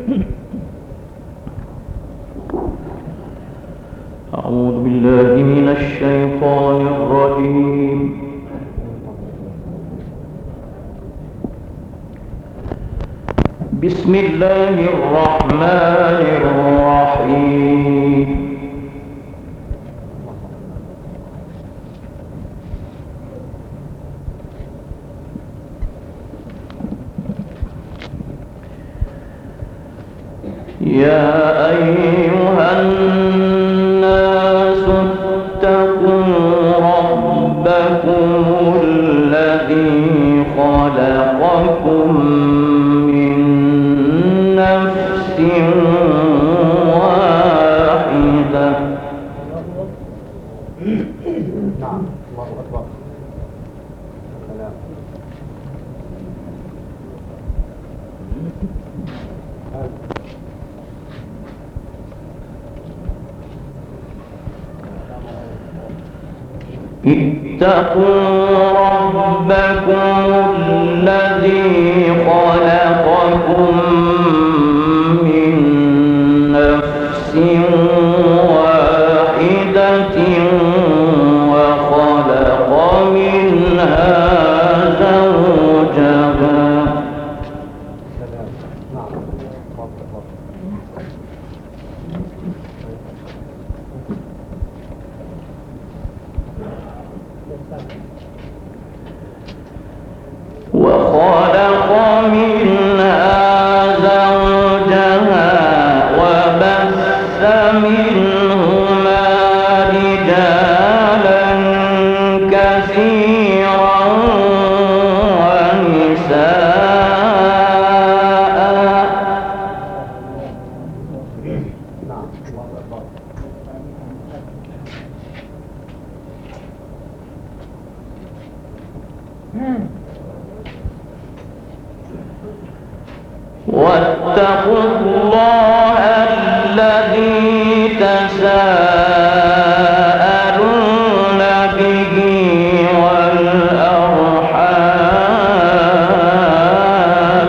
أعوذ بالله من الشيطان الرجيم. بسم الله الرحمن الرحيم. يا أيها الناس اتقوا ربكم الذي خلقكم من نفس واحدة. الله أكبر. اتقوا ربكم الذي خلقكم من نفس واحدة وخلق منها زوجها. وخلق منها زوجها وبث منهما رجالا كثيرا ونساء. واتقوا الله الذي تساءلون به والأرحام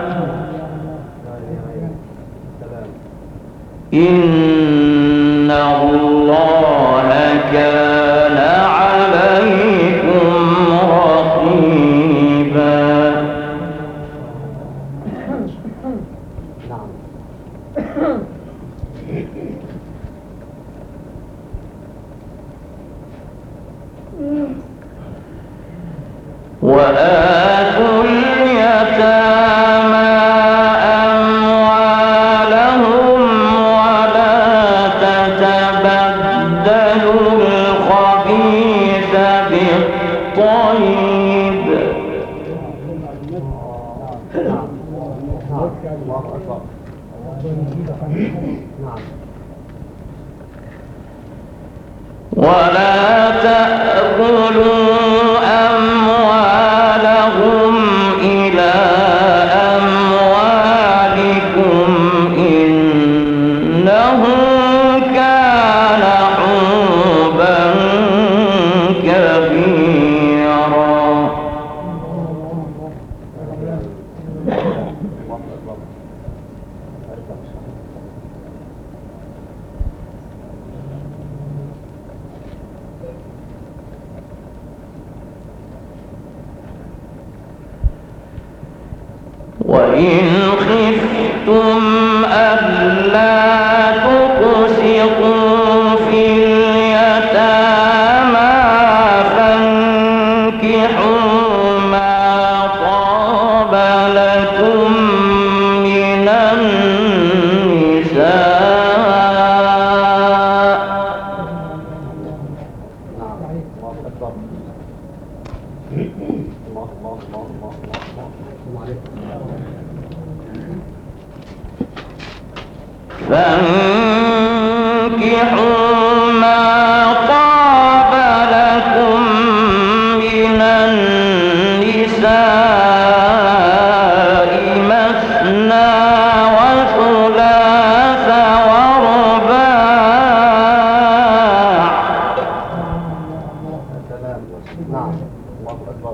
إن الله كان عليكم رقيبا. وآتوا اليتامى أموالهم ولا تتبدلوا الخبيث بالطيب. ولا تأكلوا أموالهم إلى أموالكم إنه كان حوبا كبيرا. وإن خفتم ألا تقسطوا في اليتامى فانكحوا ما طاب لكم من النساء. فانكحوا ما طاب لكم من النساء مثنى وثلاث ورباع. نعم. الله أكبر.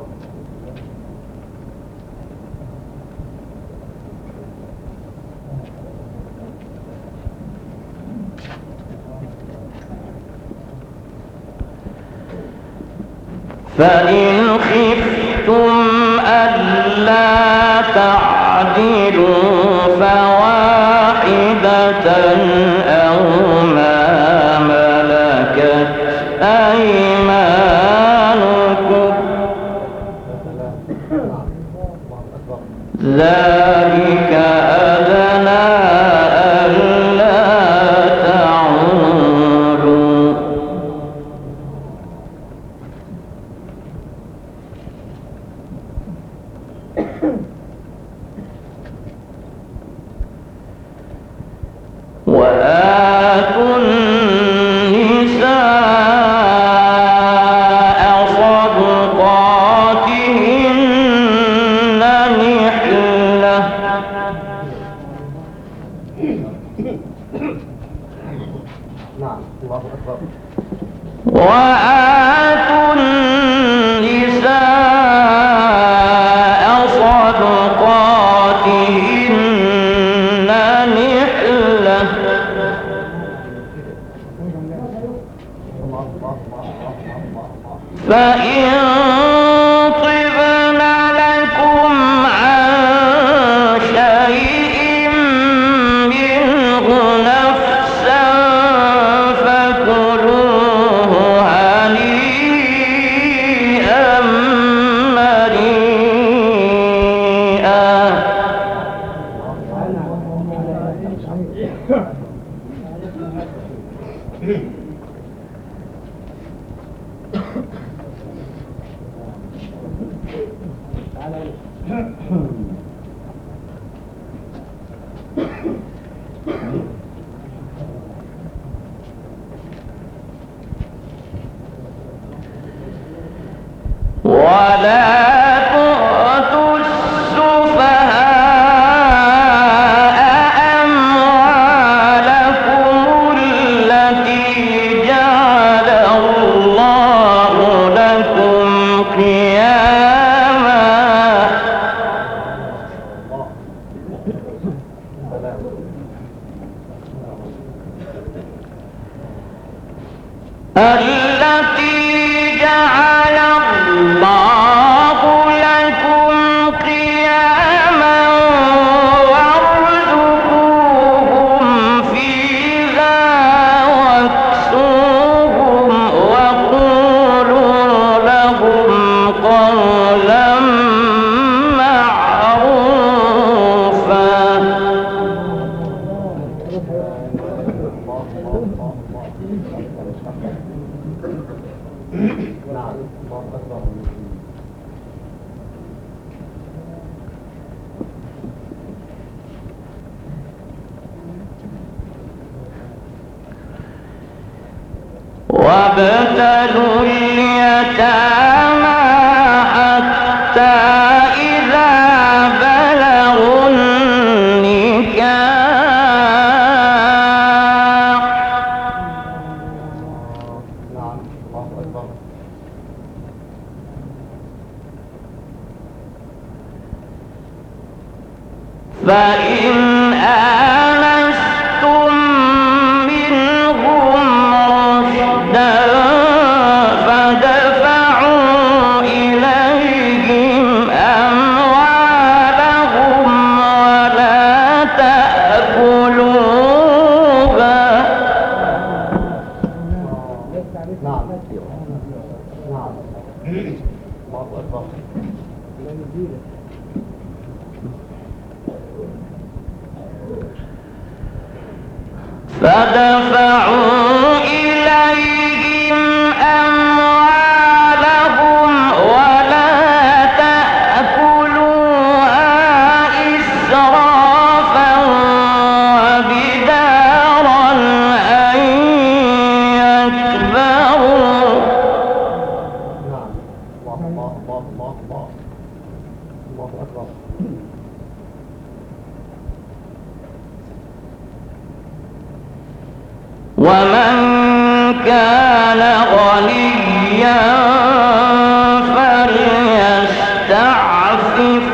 فإن خفتم ألا تعدلوا فواحدة أو ما ملكت أيمانكم ذلك أدنى ألا تعولوا وآتوا النساء صدقاتهن نحلة نعم الله أكبر وآتوا النساء صدقاتهن نحلة فإن طبن لكم عن شيء منه نفسا فكلوه هنيئا مريئا ولا تؤتوا السفهاء أموالكم التي جعل الله لكم قياما التي جعل الله لكم قياما وارزقوهم فيها واكسوهم وقولوا لهم قولا معروفا نعم الله أكبر وابتلوا اليتامى حتى إذا بلغوا النكاح نعم الله أكبر فإن آنستم منهم رشدا فدفعوا إليهم أموالهم ولا تأكلوها نعم نعم الله أكبر فدفعوا إليهم أموالهم ولا تأكلوها إسرافا وبدارا أن يكبروا نعم الله الله الله الله الله الله أكبر ومن كان غنيا فليستعفف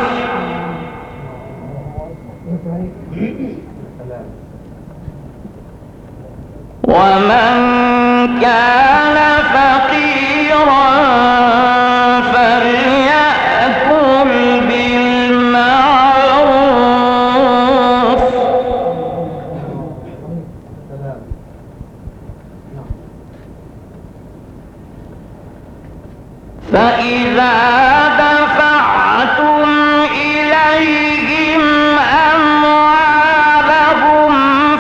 ومن كان فقيرا فإذا دفعتم إليهم أموالهم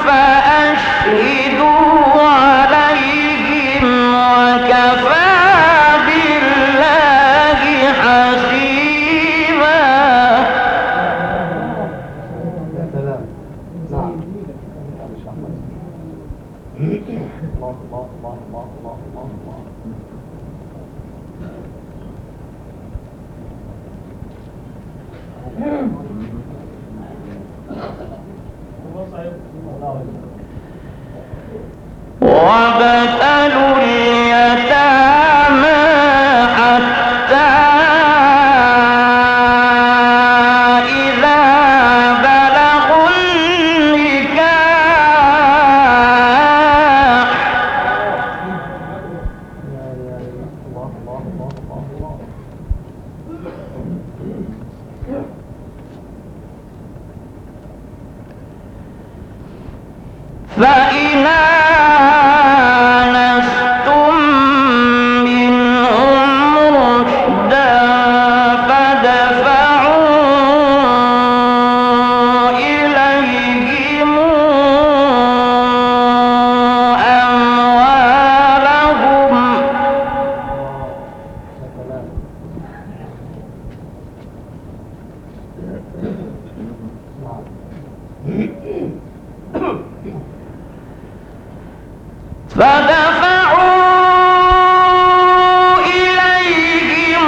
فأشهدوا عليهم وكفى بالله حسيبا. يا سلام. نعم. الله الله الله الله الله الله الله. وابتلوا اليتامى حتى إذا بلغوا النكاح الله الله الله الله الله. فإن آنستم منهم رشدا فادفعوا إليهم أموالهم يا سلام. فدفعوا إليهم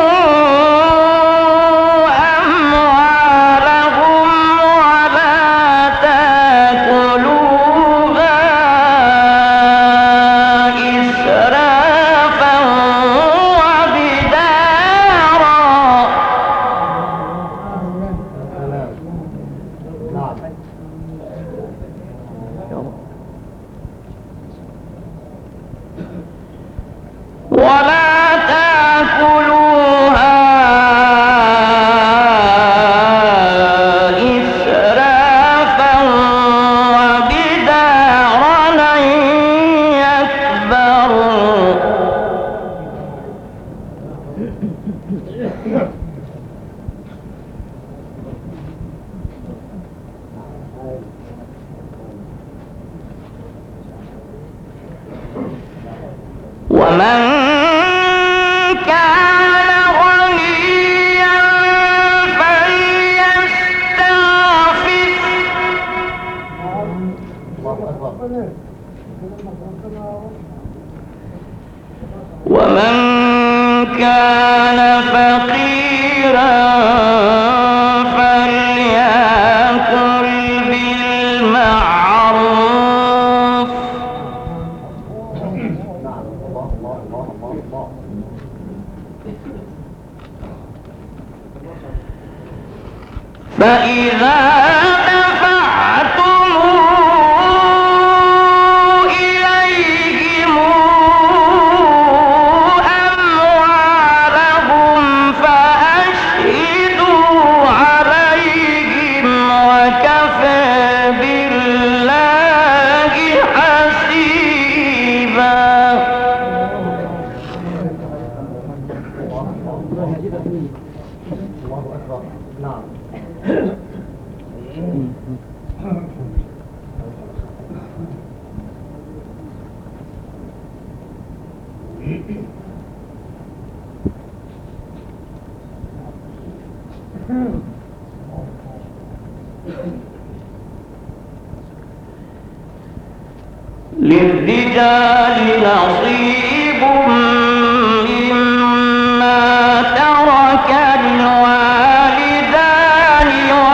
أموالهم ولا تأكلوها إسرافا وبدارا. نعم. ولا تأكلوها إسرافا وبدارا أن يكبروا. ومن كان غنيا فليستعفف الله أكبر. ومن كان فقيرا فليأكل بالمعروف. نعم. الله الله الله الله الله. فإذا دفعتم إليهم أموالهم فأشهدوا عليهم وكفى بالله حسيبا. الله أكبر. نعم. للرجال نصيب مما ترك الوالدان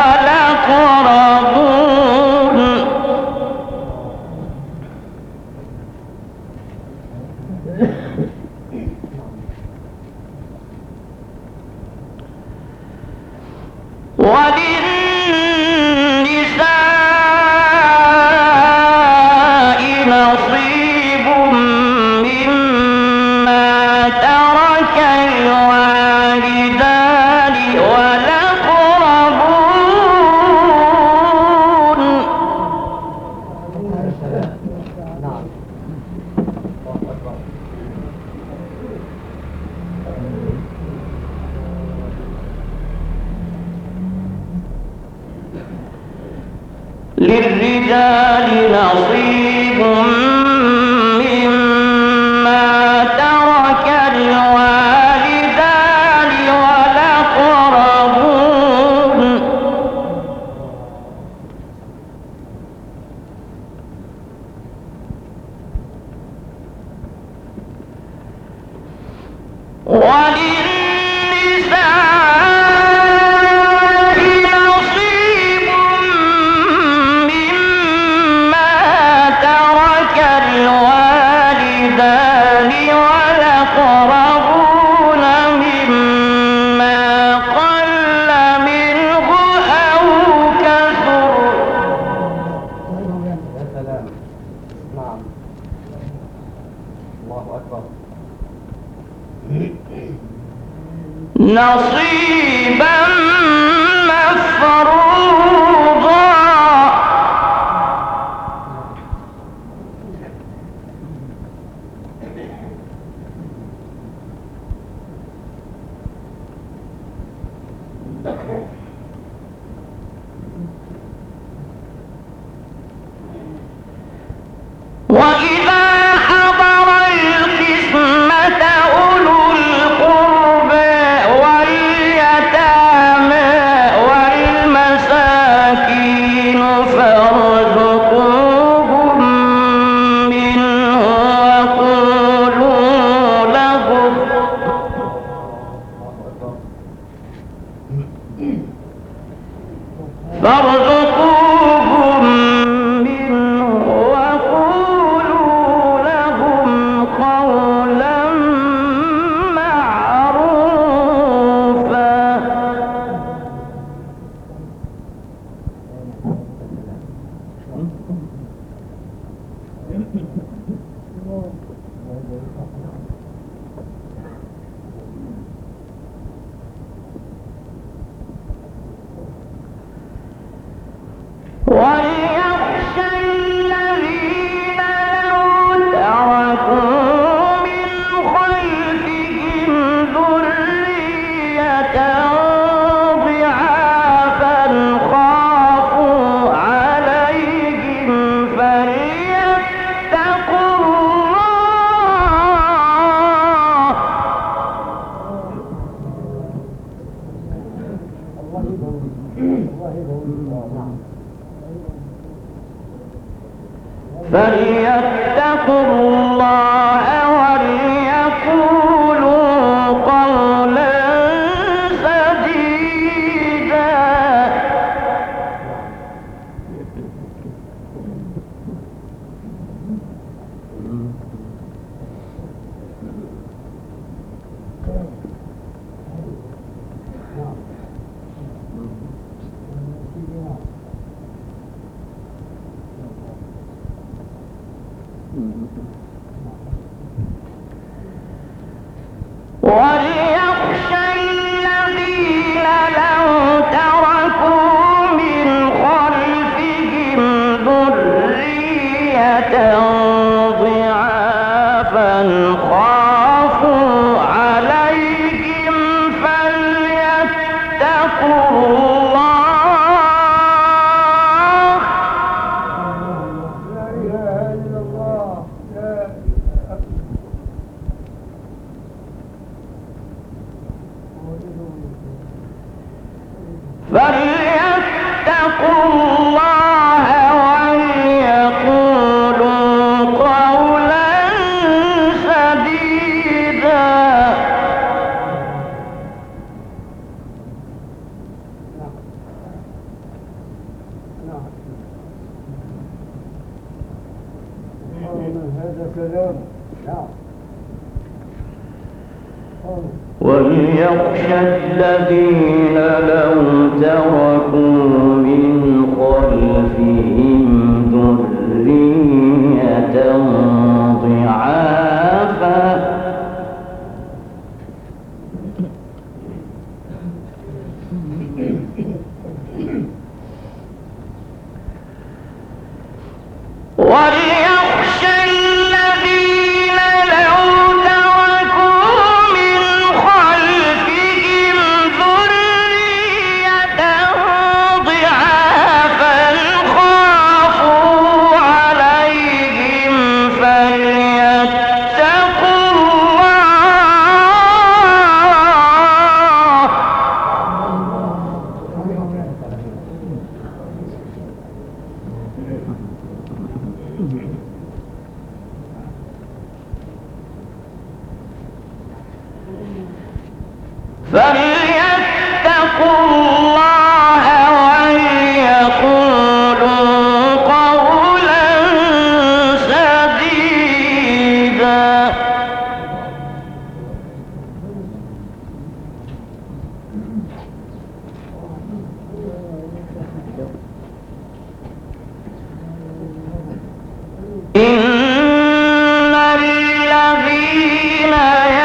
والأقربون. وللنساء نصيب مما ترك الوالدان والأقربون. نعم. الله أكبر. للرجال نصيب مما ترك الوالدان والأقربون نصيبا مفروضا وإذا حضر القسمة أولو القربى واليتامى والمساكين فارزقوهم منه وقولوا لهم قولا معروفا وليخشى الذين لو تركوا من خلفهم ذرية ضعافا خافوا عليهم فليتقوا الله وليقولوا قولا سديدا وليخشى الذين لو تركوا من خلفهم ذرية ضعافا خافوا عليهم فليتقوا الله فليتقوا الله وليقولوا قولا سديدا هذا كلام وليخشى الذين لو تركوا من خلفهم ذرية ضعافا وليخشى الذين لو تركوا من خلفهم ذرية ضعافا خافوا فليتقوا الله وليقولوا قولا سديدا. إن الذين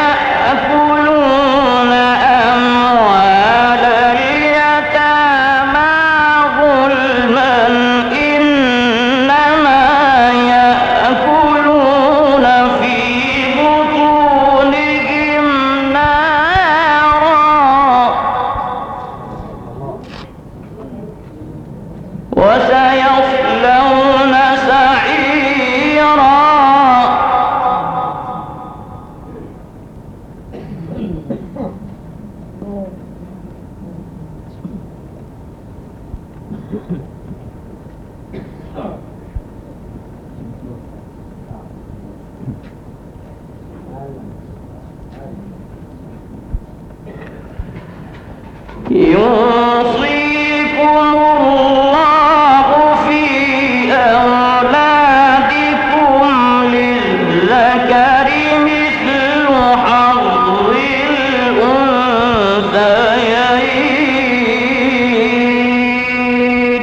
يأكلون أموال اليتامى ظلما إنما يأكلون في بطونهم نارا وسيصلون سعيرا. يوصيكم الله في أولادكم للذكر مثل حظ الأنثيين.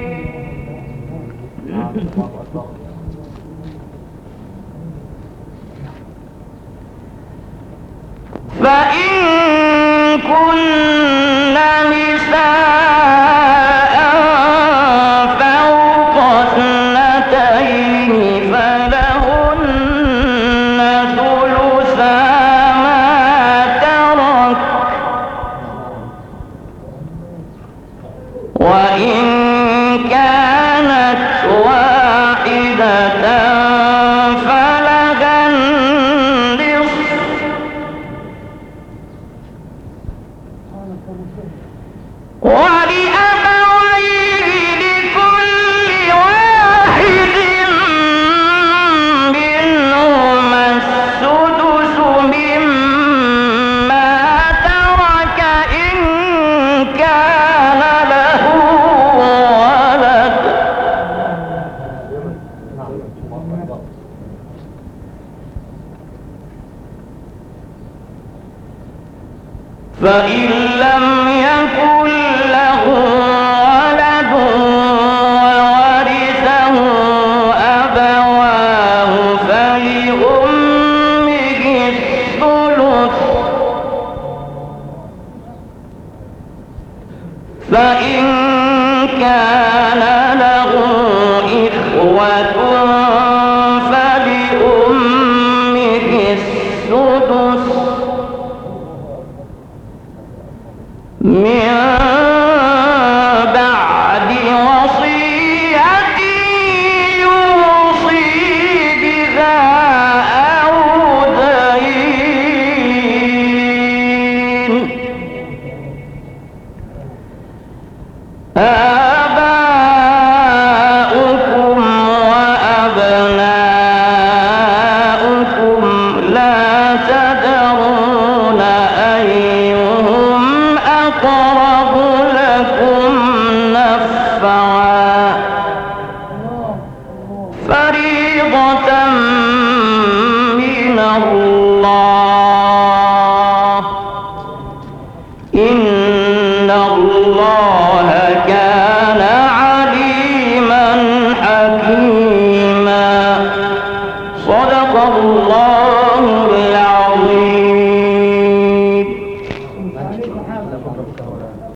فإن كن نساء فوق اثنتين فلهن ثلثا ما ترك، وإن كانت واحدة فلها النصف، ولأبويه لكل واحد منهما السدس مما ترك إن كان له ولد. فإن لم يكن له ولد وورثه أبواه فلأمه الثلث، فإن كان له إخوة فلأمه السدس من